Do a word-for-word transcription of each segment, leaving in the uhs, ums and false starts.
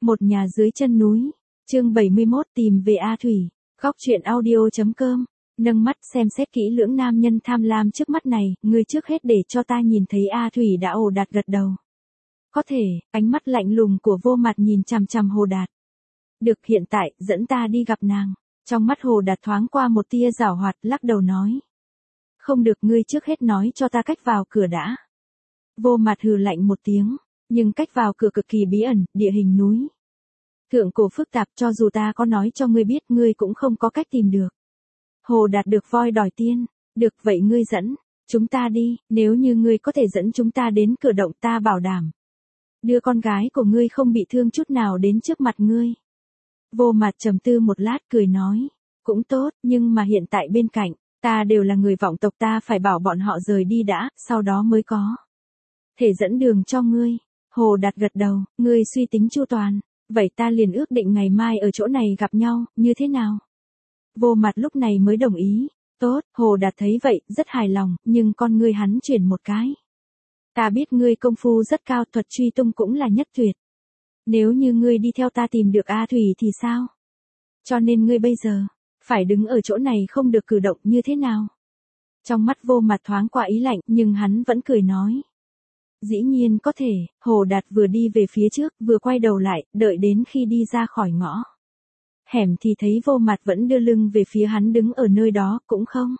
Một nhà dưới chân núi. Chương bảy mươi mốt tìm về A Thủy. Góc truyện audio.com. Nâng mắt xem xét kỹ lưỡng nam nhân tham lam trước mắt này, ngươi trước hết để cho ta nhìn thấy A Thủy đã ồ đạt gật đầu. Có thể, ánh mắt lạnh lùng của Vô Mặt nhìn chằm chằm Hồ Đạt. Được, hiện tại, dẫn ta đi gặp nàng. Trong mắt Hồ Đạt thoáng qua một tia giảo hoạt, lắc đầu nói. Không được, ngươi trước hết nói cho ta cách vào cửa đã. Vô Mặt hừ lạnh một tiếng, nhưng cách vào cửa cực kỳ bí ẩn, địa hình núi thượng cổ phức tạp, cho dù ta có nói cho ngươi biết, ngươi cũng không có cách tìm được. Hồ Đạt được voi đòi tiên. Được, vậy ngươi dẫn chúng ta đi, nếu như ngươi có thể dẫn chúng ta đến cửa động, ta bảo đảm đưa con gái của ngươi không bị thương chút nào đến trước mặt ngươi. Vô Mặt trầm tư một lát cười nói, cũng tốt, nhưng mà hiện tại bên cạnh ta đều là người vọng tộc, ta phải bảo bọn họ rời đi đã, sau đó mới có thể dẫn đường cho ngươi. Hồ Đạt gật đầu, ngươi suy tính chu toàn, vậy ta liền ước định ngày mai ở chỗ này gặp nhau, như thế nào? Vô Mặt lúc này mới đồng ý. Tốt, Hồ Đạt thấy vậy, rất hài lòng, nhưng con ngươi hắn chuyển một cái. Ta biết ngươi công phu rất cao, thuật truy tung cũng là nhất tuyệt. Nếu như ngươi đi theo ta tìm được A Thủy thì sao? Cho nên ngươi bây giờ phải đứng ở chỗ này không được cử động, như thế nào? Trong mắt Vô Mặt thoáng qua ý lạnh, nhưng hắn vẫn cười nói. Dĩ nhiên có thể. Hồ Đạt vừa đi về phía trước, vừa quay đầu lại, đợi đến khi đi ra khỏi ngõ hẻm thì thấy Vô Mặt vẫn đưa lưng về phía hắn, đứng ở nơi đó, cũng không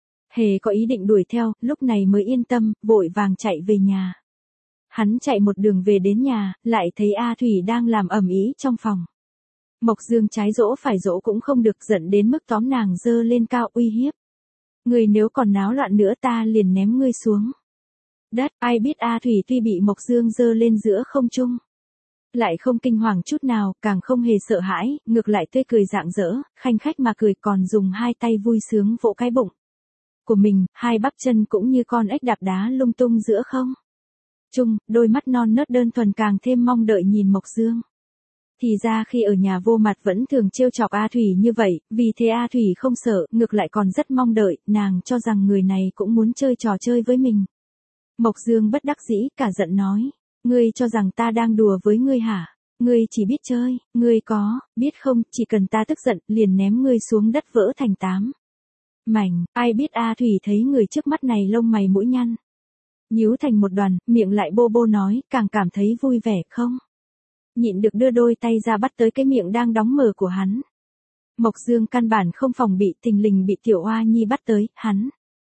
hề có ý định đuổi theo, lúc này mới yên tâm, vội vàng chạy về nhà. Hắn chạy một đường về đến nhà, lại thấy A Thủy đang làm ầm ĩ trong phòng. Mộc Dương trái dỗ phải dỗ cũng không được, giận đến mức tóm nàng dơ lên cao uy hiếp. Ngươi nếu còn náo loạn nữa ta liền ném ngươi xuống đất. Ai biết A Thủy tuy bị Mộc Dương dơ lên giữa không trung, lại không kinh hoàng chút nào, càng không hề sợ hãi, ngược lại tươi cười rạng rỡ, khanh khách mà cười, còn dùng hai tay vui sướng vỗ cái bụng của mình, hai bắp chân cũng như con ếch đạp đá lung tung giữa không trung, đôi mắt non nớt đơn thuần càng thêm mong đợi nhìn Mộc Dương. Thì ra khi ở nhà Vô Mặt vẫn thường trêu chọc A Thủy như vậy, vì thế A Thủy không sợ, ngược lại còn rất mong đợi, nàng cho rằng người này cũng muốn chơi trò chơi với mình. Mộc Dương bất đắc dĩ cả giận nói, ngươi cho rằng ta đang đùa với ngươi hả? Ngươi chỉ biết chơi, ngươi có biết không, chỉ cần ta tức giận, liền ném ngươi xuống đất vỡ thành tám mảnh. Ai biết A Thủy thấy người trước mắt này lông mày mũi nhăn nhíu thành một đoàn, miệng lại bô bô nói, càng cảm thấy vui vẻ, không nhịn được đưa đôi tay ra bắt tới cái miệng đang đóng mờ của hắn. Mộc Dương căn bản không phòng bị, thình lình bị Tiểu Oa Nhi bắt tới, hắn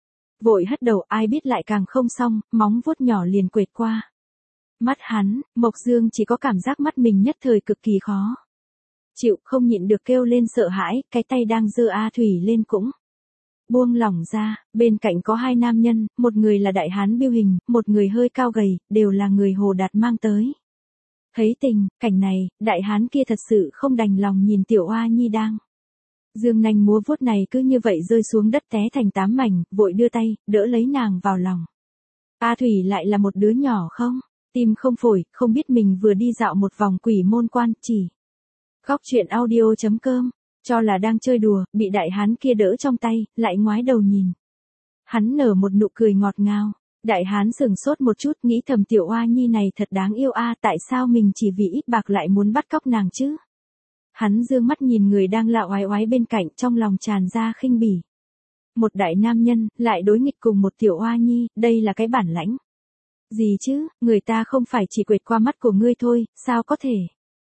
vội hất đầu, ai biết lại càng không xong, móng vuốt nhỏ liền quệt qua mắt hắn. Mộc Dương chỉ có cảm giác mắt mình nhất thời cực kỳ khó chịu, không nhịn được kêu lên sợ hãi, cái tay đang giơ A Thủy lên cũng buông lỏng ra. Bên cạnh có hai nam nhân, một người là đại hán Biêu Hình, một người hơi cao gầy, đều là người Hồ Đạt mang tới. Thấy tình cảnh này, đại hán kia thật sự không đành lòng nhìn Tiểu Oa Nhi đang dương nanh múa vuốt này cứ như vậy rơi xuống đất té thành tám mảnh, vội đưa tay đỡ lấy nàng vào lòng. A Thủy lại là một đứa nhỏ không tim không phổi, không biết mình vừa đi dạo một vòng quỷ môn quan, chỉ góc truyện audio.com cho là đang chơi đùa, bị đại hán kia đỡ trong tay, lại ngoái đầu nhìn. Hắn nở một nụ cười ngọt ngào. Đại hán sừng sốt một chút, nghĩ thầm Tiểu Oa Nhi này thật đáng yêu a, tại sao mình chỉ vì ít bạc lại muốn bắt cóc nàng chứ? Hắn dương mắt nhìn người đang lạ oái oái bên cạnh, trong lòng tràn ra khinh bỉ. Một đại nam nhân, lại đối nghịch cùng một Tiểu Oa Nhi, đây là cái bản lãnh gì chứ? Người ta không phải chỉ quệt qua mắt của ngươi thôi, sao có thể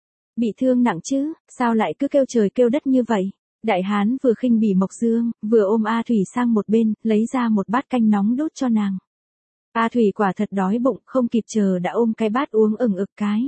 bị thương nặng chứ, sao lại cứ kêu trời kêu đất như vậy? Đại hán vừa khinh bỉ Mộc Dương, vừa ôm A Thủy sang một bên, lấy ra một bát canh nóng đút cho nàng. A Thủy quả thật đói bụng, không kịp chờ đã ôm cái bát uống ửng ực cái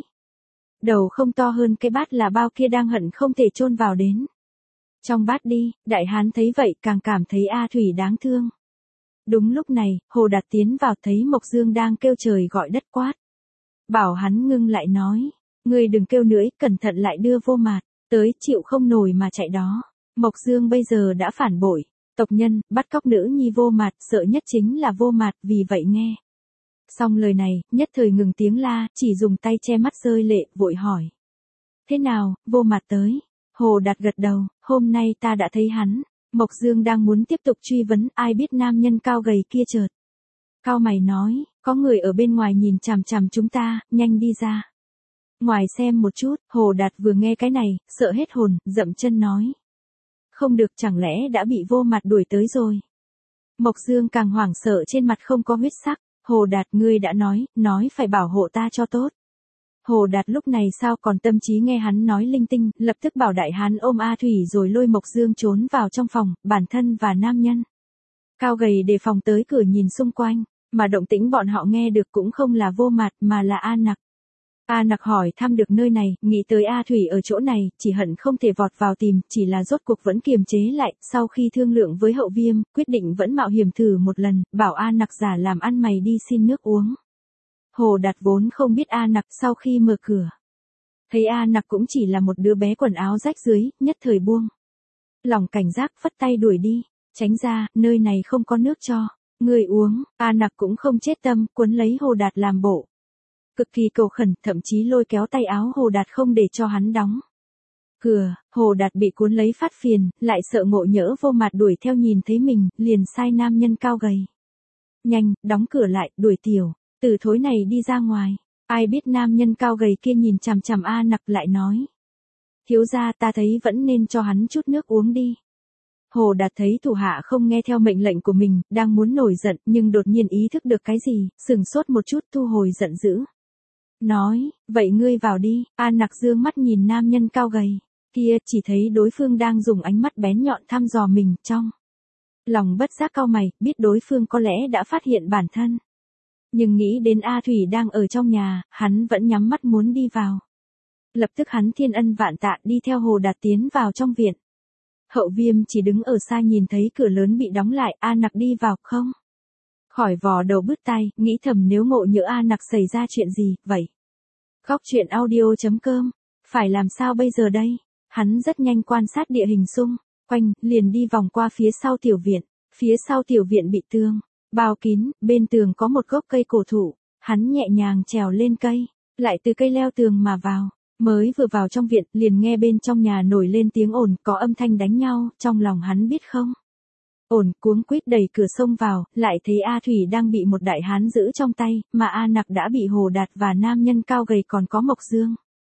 đầu không to hơn cái bát là bao kia đang hận không thể chôn vào đến trong bát đi. Đại hán thấy vậy càng cảm thấy A Thủy đáng thương. Đúng lúc này, Hồ Đạt tiến vào thấy Mộc Dương đang kêu trời gọi đất quát. Bảo hắn ngưng lại nói, ngươi đừng kêu nữa, cẩn thận lại đưa Vô Mặt tới, chịu không nổi mà chạy đó. Mộc Dương bây giờ đã phản bội tộc nhân, bắt cóc nữ nhi Vô Mặt, sợ nhất chính là Vô Mặt, vì vậy nghe xong lời này, nhất thời ngừng tiếng la, chỉ dùng tay che mắt rơi lệ, vội hỏi. Thế nào, Vô Mặt tới? Hồ Đạt gật đầu, hôm nay ta đã thấy hắn. Mộc Dương đang muốn tiếp tục truy vấn, ai biết nam nhân cao gầy kia chợt cau mày nói, có người ở bên ngoài nhìn chằm chằm chúng ta, nhanh đi ra Ngoài xem một chút, Hồ Đạt vừa nghe cái này, sợ hết hồn, dậm chân nói. Không được, chẳng lẽ đã bị Vô Mặt đuổi tới rồi. Mộc Dương càng hoảng sợ, trên mặt không có huyết sắc. Hồ Đạt, ngươi đã nói, nói phải bảo hộ ta cho tốt. Hồ Đạt lúc này sao còn tâm trí nghe hắn nói linh tinh, lập tức bảo đại hán ôm A Thủy rồi lôi Mộc Dương trốn vào trong phòng, bản thân và nam nhân cao gầy đề phòng tới cửa nhìn xung quanh, mà động tĩnh bọn họ nghe được cũng không là Vô Mặt mà là A Nặc. A Nặc hỏi thăm được nơi này, nghĩ tới A Thủy ở chỗ này, chỉ hận không thể vọt vào tìm, chỉ là rốt cuộc vẫn kiềm chế lại, sau khi thương lượng với Hậu Viêm, quyết định vẫn mạo hiểm thử một lần, bảo A Nặc giả làm ăn mày đi xin nước uống. Hồ Đạt vốn không biết A Nặc, sau khi mở cửa, thấy A Nặc cũng chỉ là một đứa bé quần áo rách dưới, nhất thời buông lòng cảnh giác, phất tay đuổi đi, tránh ra, nơi này không có nước cho người uống. A Nặc cũng không chết tâm, quấn lấy Hồ Đạt làm bộ cực kỳ cầu khẩn, thậm chí lôi kéo tay áo Hồ Đạt không để cho hắn đóng cửa. Hồ Đạt bị cuốn lấy phát phiền, lại sợ ngộ nhỡ Vô Mặt đuổi theo nhìn thấy mình, liền sai nam nhân cao gầy. Nhanh, đóng cửa lại, đuổi tiểu tử thối này đi ra ngoài. Ai biết nam nhân cao gầy kia nhìn chằm chằm A Nặc lại nói. Thiếu gia, ta thấy vẫn nên cho hắn chút nước uống đi. Hồ Đạt thấy thủ hạ không nghe theo mệnh lệnh của mình, đang muốn nổi giận, nhưng đột nhiên ý thức được cái gì, sừng sốt một chút, thu hồi giận dữ. Nói, vậy ngươi vào đi. A Nặc dương mắt nhìn nam nhân cao gầy kia, chỉ thấy đối phương đang dùng ánh mắt bén nhọn thăm dò mình, trong lòng bất giác cau mày, biết đối phương có lẽ đã phát hiện bản thân. Nhưng nghĩ đến A Thủy đang ở trong nhà, hắn vẫn nhắm mắt muốn đi vào. Lập tức hắn thiên ân vạn tạ đi theo Hồ Đạt tiến vào trong viện. Hậu Viêm chỉ đứng ở xa nhìn thấy cửa lớn bị đóng lại, A Nặc đi vào, không khỏi vò đầu bứt tai, nghĩ thầm nếu ngộ nhỡ A Nặc xảy ra chuyện gì, vậy. Góc truyện audio chấm com, phải làm sao bây giờ đây? Hắn rất nhanh quan sát địa hình xung quanh, liền đi vòng qua phía sau tiểu viện. Phía sau tiểu viện bị tường bao kín, bên tường có một gốc cây cổ thụ, hắn nhẹ nhàng trèo lên cây, lại từ cây leo tường mà vào. Mới vừa vào trong viện, liền nghe bên trong nhà nổi lên tiếng ồn, có âm thanh đánh nhau, trong lòng hắn biết không ổn, cuống quýt đẩy cửa xông vào, lại thấy A Thủy đang bị một đại hán giữ trong tay, mà A Nặc đã bị Hồ Đạt và nam nhân cao gầy còn có Mộc Dương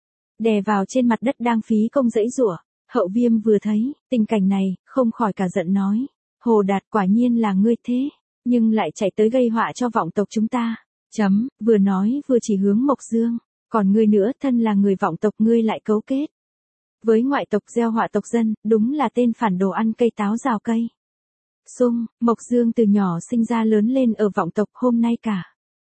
đè vào trên mặt đất đang phí công giãy giụa. Hậu Viêm vừa thấy tình cảnh này, không khỏi cả giận nói, Hồ Đạt, quả nhiên là ngươi thế, nhưng lại chạy tới gây họa cho vọng tộc chúng ta. Chấm, vừa nói vừa chỉ hướng Mộc Dương, còn ngươi nữa, thân là người vọng tộc ngươi lại cấu kết với ngoại tộc gieo họa tộc dân, đúng là tên phản đồ ăn cây táo rào cây sung. Mộc Dương từ nhỏ sinh ra lớn lên ở vọng tộc, hôm nay cả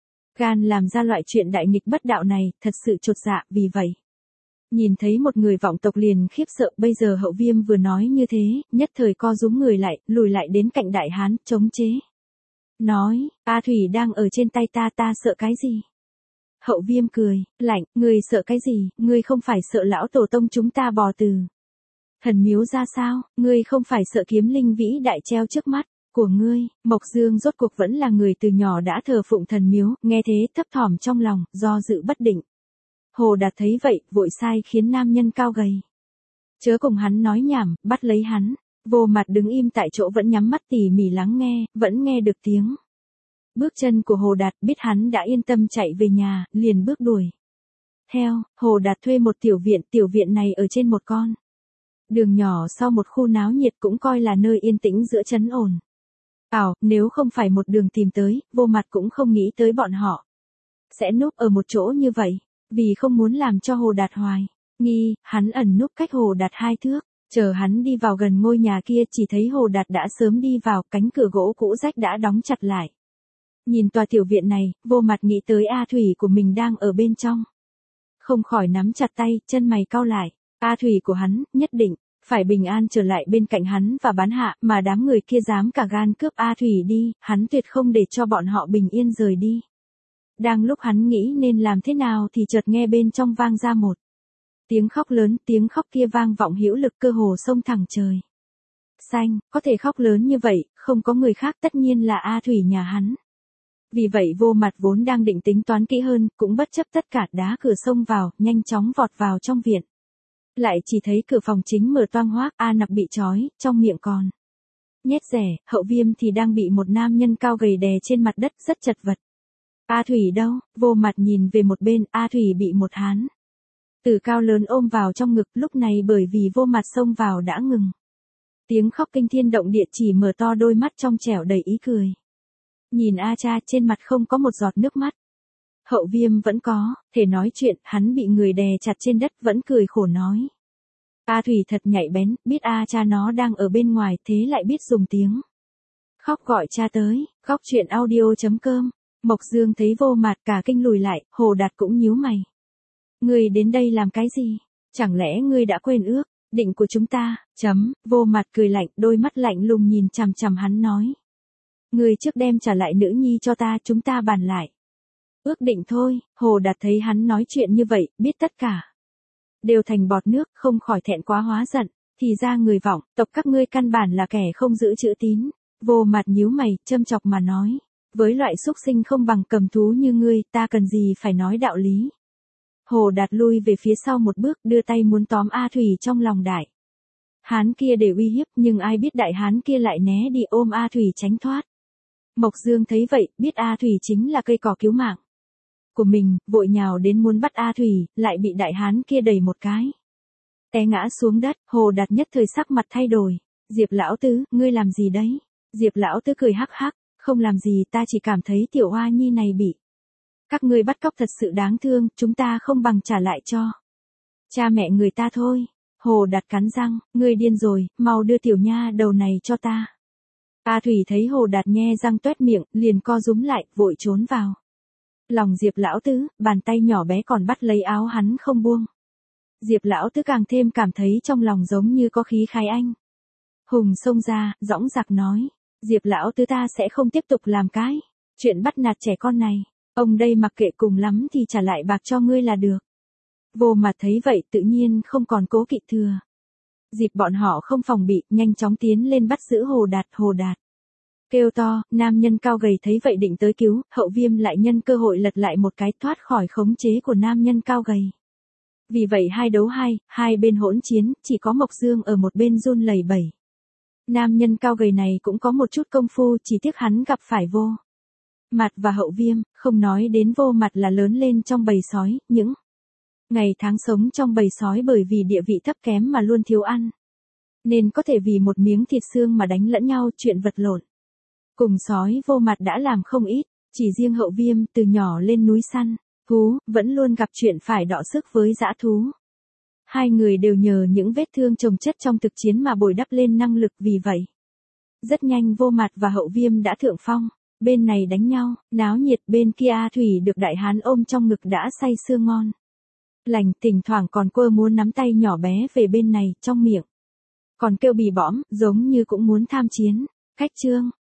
gan làm ra loại chuyện đại nghịch bất đạo này, thật sự chột dạ. Vì vậy, nhìn thấy một người vọng tộc liền khiếp sợ. Bây giờ Hậu Viêm vừa nói như thế, nhất thời co rúm người lại, lùi lại đến cạnh đại hán, chống chế. Nói, A Thủy đang ở trên tay ta, ta sợ cái gì? Hậu Viêm cười lạnh, ngươi sợ cái gì, ngươi không phải sợ lão tổ tông chúng ta bò từ thần miếu ra sao, ngươi không phải sợ kiếm linh vĩ đại treo trước mắt của ngươi. Mộc Dương rốt cuộc vẫn là người từ nhỏ đã thờ phụng thần miếu, nghe thế thấp thỏm trong lòng, do dự bất định. Hồ Đạt thấy vậy, vội sai khiến nam nhân cao gầy chớ cùng hắn nói nhảm, bắt lấy hắn. Vô Mặt đứng im tại chỗ vẫn nhắm mắt tỉ mỉ lắng nghe, vẫn nghe được tiếng bước chân của Hồ Đạt, biết hắn đã yên tâm chạy về nhà, liền bước đuổi theo. Hồ Đạt thuê một tiểu viện, tiểu viện này ở trên một con đường nhỏ sau một khu náo nhiệt, cũng coi là nơi yên tĩnh giữa trấn ồn ào. Nếu không phải một đường tìm tới, Vô Mặt cũng không nghĩ tới bọn họ sẽ núp ở một chỗ như vậy, vì không muốn làm cho Hồ Đạt hoài nghi, hắn ẩn núp cách Hồ Đạt hai thước. Chờ hắn đi vào gần ngôi nhà kia, chỉ thấy Hồ Đạt đã sớm đi vào, cánh cửa gỗ cũ rách đã đóng chặt lại. Nhìn tòa tiểu viện này, Vô Mặt nghĩ tới A Thủy của mình đang ở bên trong, không khỏi nắm chặt tay, chân mày cau lại. A Thủy của hắn, nhất định phải bình an trở lại bên cạnh hắn và bán hạ, mà đám người kia dám cả gan cướp A Thủy đi, hắn tuyệt không để cho bọn họ bình yên rời đi. Đang lúc hắn nghĩ nên làm thế nào thì chợt nghe bên trong vang ra một tiếng khóc lớn, tiếng khóc kia vang vọng hữu lực, cơ hồ xông thẳng trời xanh. Có thể khóc lớn như vậy, không có người khác, tất nhiên là A Thủy nhà hắn. Vì vậy Vô Mặt vốn đang định tính toán kỹ hơn, cũng bất chấp tất cả, đá cửa xông vào, nhanh chóng vọt vào trong viện. Lại chỉ thấy cửa phòng chính mở toang hoác, A Nặc bị trói, trong miệng còn nhét rẻ. Hậu Viêm thì đang bị một nam nhân cao gầy đè trên mặt đất, rất chật vật. A Thủy đâu? Vô Mặt nhìn về một bên, A Thủy bị một hán Từ cao lớn ôm vào trong ngực, lúc này bởi vì Vô Mặt xông vào đã ngừng. Tiếng khóc kinh thiên động địa, chỉ mở to đôi mắt trong trẻo đầy ý cười. Nhìn A Cha trên mặt không có một giọt nước mắt. Hậu Viêm vẫn có thể nói chuyện, hắn bị người đè chặt trên đất vẫn cười khổ nói. A Thủy thật nhạy bén, biết A Cha nó đang ở bên ngoài, thế lại biết dùng tiếng khóc gọi cha tới. Khóc chuyện audio chấm com. Mộc Dương thấy Vô Mặt cả kinh lùi lại, Hồ Đạt cũng nhíu mày. Ngươi đến đây làm cái gì? Chẳng lẽ ngươi đã quên ước định của chúng ta? Chấm. Vô Mặt cười lạnh, đôi mắt lạnh lùng nhìn chằm chằm hắn nói. Ngươi trước đem trả lại nữ nhi cho ta, chúng ta bàn lại. Ước định thôi. Hồ Đạt thấy hắn nói chuyện như vậy, biết tất cả đều thành bọt nước, không khỏi thẹn quá hóa giận. Thì ra người vọng tộc các ngươi căn bản là kẻ không giữ chữ tín. Vô Mặt nhíu mày, châm chọc mà nói. Với loại xúc sinh không bằng cầm thú như ngươi, ta cần gì phải nói đạo lý. Hồ Đạt lui về phía sau một bước, đưa tay muốn tóm A Thủy trong lòng đại hán kia để uy hiếp, nhưng ai biết đại hán kia lại né đi ôm A Thủy tránh thoát. Mộc Dương thấy vậy, biết A Thủy chính là cây cỏ cứu mạng của mình, vội nhào đến muốn bắt A Thủy, lại bị đại hán kia đẩy một cái. Té ngã xuống đất, Hồ Đạt nhất thời sắc mặt thay đổi. Diệp lão tứ, ngươi làm gì đấy? Diệp lão tứ cười hắc hắc, không làm gì, ta chỉ cảm thấy tiểu hoa nhi này bị các ngươi bắt cóc thật sự đáng thương, chúng ta không bằng trả lại cho cha mẹ người ta thôi. Hồ Đạt cắn răng, ngươi điên rồi, mau đưa tiểu nha đầu này cho ta. A Thủy thấy Hồ Đạt nhe răng toét miệng, liền co rúm lại, vội trốn vào lòng Diệp lão tứ, bàn tay nhỏ bé còn bắt lấy áo hắn không buông. Diệp lão tứ càng thêm cảm thấy trong lòng giống như có khí khai anh hùng xông ra, dõng dạc nói. Diệp lão tứ, ta sẽ không tiếp tục làm cái chuyện bắt nạt trẻ con này. Ông đây mặc kệ, cùng lắm thì trả lại bạc cho ngươi là được. Vô Mặt thấy vậy tự nhiên không còn cố kỵ thừa dịp bọn họ không phòng bị, nhanh chóng tiến lên bắt giữ Hồ Đạt. Hồ Đạt kêu to, nam nhân cao gầy thấy vậy định tới cứu, Hậu Viêm lại nhân cơ hội lật lại một cái, thoát khỏi khống chế của nam nhân cao gầy. Vì vậy hai đấu hai, hai bên hỗn chiến, chỉ có Mộc Dương ở một bên run lẩy bẩy. Nam nhân cao gầy này cũng có một chút công phu, chỉ tiếc hắn gặp phải Vô Mặt và Hậu Viêm, không nói đến Vô Mặt là lớn lên trong bầy sói, những ngày tháng sống trong bầy sói bởi vì địa vị thấp kém mà luôn thiếu ăn, nên có thể vì một miếng thịt xương mà đánh lẫn nhau, chuyện vật lộn cùng sói Vô Mặt đã làm không ít. Chỉ riêng Hậu Viêm từ nhỏ lên núi săn thú, vẫn luôn gặp chuyện phải đọ sức với dã thú. Hai người đều nhờ những vết thương chồng chất trong thực chiến mà bồi đắp lên năng lực, vì vậy rất nhanh Vô Mặt và Hậu Viêm đã thượng phong. Bên này đánh nhau náo nhiệt, bên kia A Thủy được đại hán ôm trong ngực đã say sưa ngon lành, thỉnh thoảng còn quơ muốn nắm tay nhỏ bé về bên này, trong miệng còn kêu bì bõm, giống như cũng muốn tham chiến. Khách chương